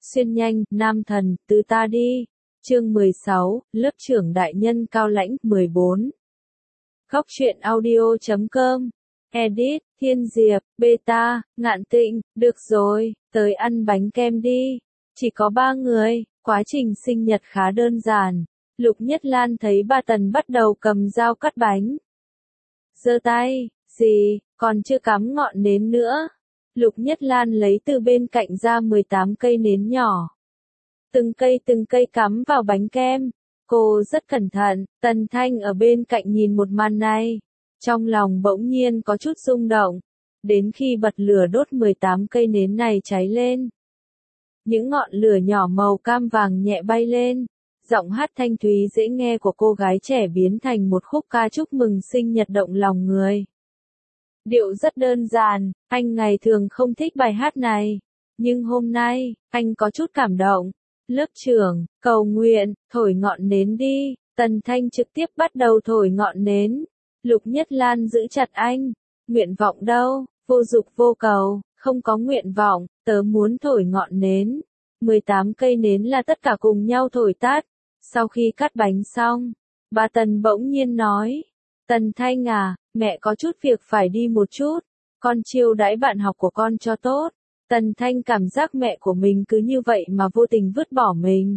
Xuyên nhanh, nam thần, từ ta đi. Chương 16, lớp trưởng đại nhân cao lãnh, 14. Góc truyện audio.com. Edit, Thiên Diệp, Beta, Ngạn Tịnh, được rồi, tới ăn bánh kem đi. Chỉ có 3 người, quá trình sinh nhật khá đơn giản. Lục Nhất Lan thấy bà Tần bắt đầu cầm dao cắt bánh. Giơ tay, gì, còn chưa cắm ngọn nến nữa. Lục Nhất Lan lấy từ bên cạnh ra 18 cây nến nhỏ. Từng cây cắm vào bánh kem. Cô rất cẩn thận, Tần Thanh ở bên cạnh nhìn một màn này. Trong lòng bỗng nhiên có chút rung động. Đến khi bật lửa đốt 18 cây nến này cháy lên. Những ngọn lửa nhỏ màu cam vàng nhẹ bay lên. Giọng hát thanh thúy dễ nghe của cô gái trẻ biến thành một khúc ca chúc mừng sinh nhật động lòng người. Điệu rất đơn giản, anh ngày thường không thích bài hát này. Nhưng hôm nay, anh có chút cảm động. Lớp trưởng, cầu nguyện, thổi ngọn nến đi. Tần Thanh trực tiếp bắt đầu thổi ngọn nến. Lục Nhất Lan giữ chặt anh. Nguyện vọng đâu, vô dục vô cầu, không có nguyện vọng, tớ muốn thổi ngọn nến. 18 cây nến là tất cả cùng nhau thổi tắt. Sau khi cắt bánh xong, bà Tần bỗng nhiên nói. Tần Thanh à, mẹ có chút việc phải đi một chút. Con chiêu đãi bạn học của con cho tốt. Tần Thanh cảm giác mẹ của mình cứ như vậy mà vô tình vứt bỏ mình.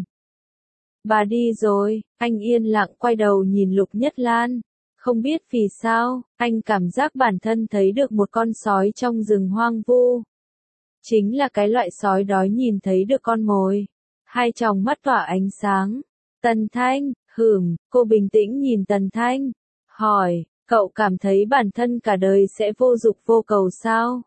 Bà đi rồi, anh yên lặng quay đầu nhìn Lục Nhất Lan. Không biết vì sao, anh cảm giác bản thân thấy được một con sói trong rừng hoang vu. Chính là cái loại sói đói nhìn thấy được con mồi. Hai tròng mắt tỏa ánh sáng. Tần Thanh, cô bình tĩnh nhìn Tần Thanh. Hỏi, cậu cảm thấy bản thân cả đời sẽ vô dục vô cầu sao?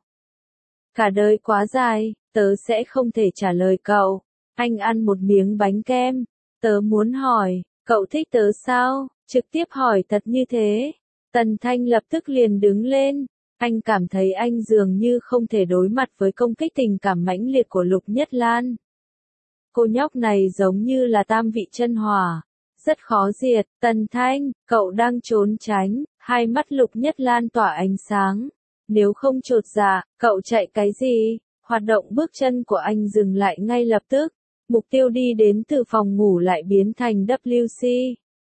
Cả đời quá dài, tớ sẽ không thể trả lời cậu. Anh ăn một miếng bánh kem. Tớ muốn hỏi, cậu thích tớ sao? Trực tiếp hỏi thật như thế. Tần Thanh lập tức liền đứng lên. Anh cảm thấy anh dường như không thể đối mặt với công kích tình cảm mãnh liệt của Lục Nhất Lan. Cô nhóc này giống như là tam vị chân hỏa. Rất khó diệt. Tần Thanh, cậu đang trốn tránh. Hai mắt Lục Nhất Lan tỏa ánh sáng. Nếu không chột dạ, cậu chạy cái gì? Hoạt động bước chân của anh dừng lại ngay lập tức. Mục tiêu đi đến từ phòng ngủ lại biến thành WC.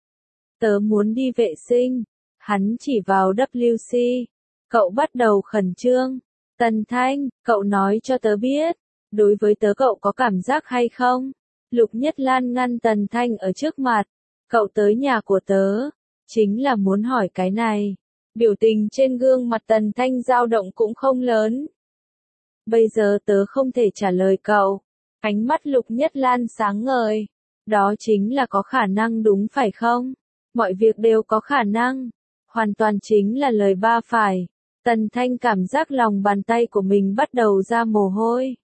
Tớ muốn đi vệ sinh. Hắn chỉ vào WC. Cậu bắt đầu khẩn trương. Tần Thanh, cậu nói cho tớ biết. Đối với tớ cậu có cảm giác hay không? Lục Nhất Lan ngăn Tần Thanh ở trước mặt. Cậu tới nhà của tớ. Chính là muốn hỏi cái này. Biểu tình trên gương mặt Tần Thanh dao động cũng không lớn. Bây giờ tớ không thể trả lời cậu. Ánh mắt Lục Nhất Lan sáng ngời. Đó chính là có khả năng đúng phải không? Mọi việc đều có khả năng. Hoàn toàn chính là lời ba phải. Tần Thanh cảm giác lòng bàn tay của mình bắt đầu ra mồ hôi.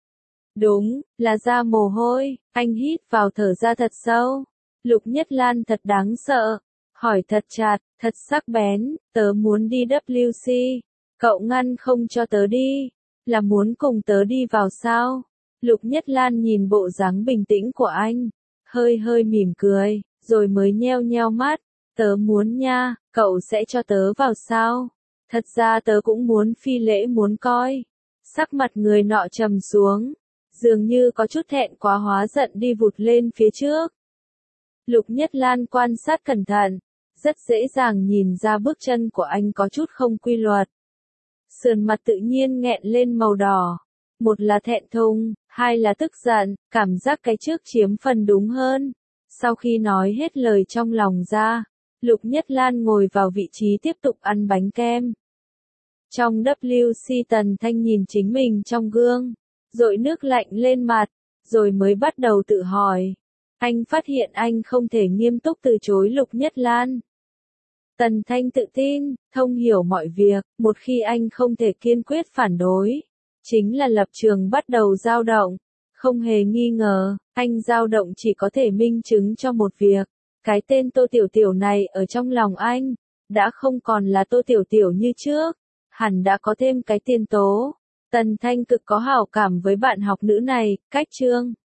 Đúng, là ra mồ hôi. Anh hít vào thở ra thật sâu. Lục Nhất Lan thật đáng sợ. Hỏi thật chặt, thật sắc bén, tớ muốn đi WC. Cậu ngăn không cho tớ đi. Là muốn cùng tớ đi vào sao? Lục Nhất Lan nhìn bộ dáng bình tĩnh của anh. Hơi mỉm cười, rồi mới nheo nheo mắt. Tớ muốn nha, cậu sẽ cho tớ vào sao? Thật ra tớ cũng muốn phi lễ muốn coi. Sắc mặt người nọ trầm xuống. Dường như có chút thẹn quá hóa giận đi vụt lên phía trước. Lục Nhất Lan quan sát cẩn thận. Rất dễ dàng nhìn ra bước chân của anh có chút không quy luật. Sườn mặt tự nhiên nghẹn lên màu đỏ. Một là thẹn thùng, hai là tức giận, cảm giác cái trước chiếm phần đúng hơn. Sau khi nói hết lời trong lòng ra, Lục Nhất Lan ngồi vào vị trí tiếp tục ăn bánh kem. Trong WC Tần Thanh nhìn chính mình trong gương, dội nước lạnh lên mặt, rồi mới bắt đầu tự hỏi. Anh phát hiện anh không thể nghiêm túc từ chối Lục Nhất Lan. Tần Thanh tự tin, thông hiểu mọi việc, một khi anh không thể kiên quyết phản đối, chính là lập trường bắt đầu dao động. Không hề nghi ngờ, anh dao động chỉ có thể minh chứng cho một việc. Cái tên Tô Tiểu Tiểu này ở trong lòng anh, đã không còn là Tô Tiểu Tiểu như trước, hẳn đã có thêm cái tiên tố. Tần Thanh cực có hảo cảm với bạn học nữ này, cách chương.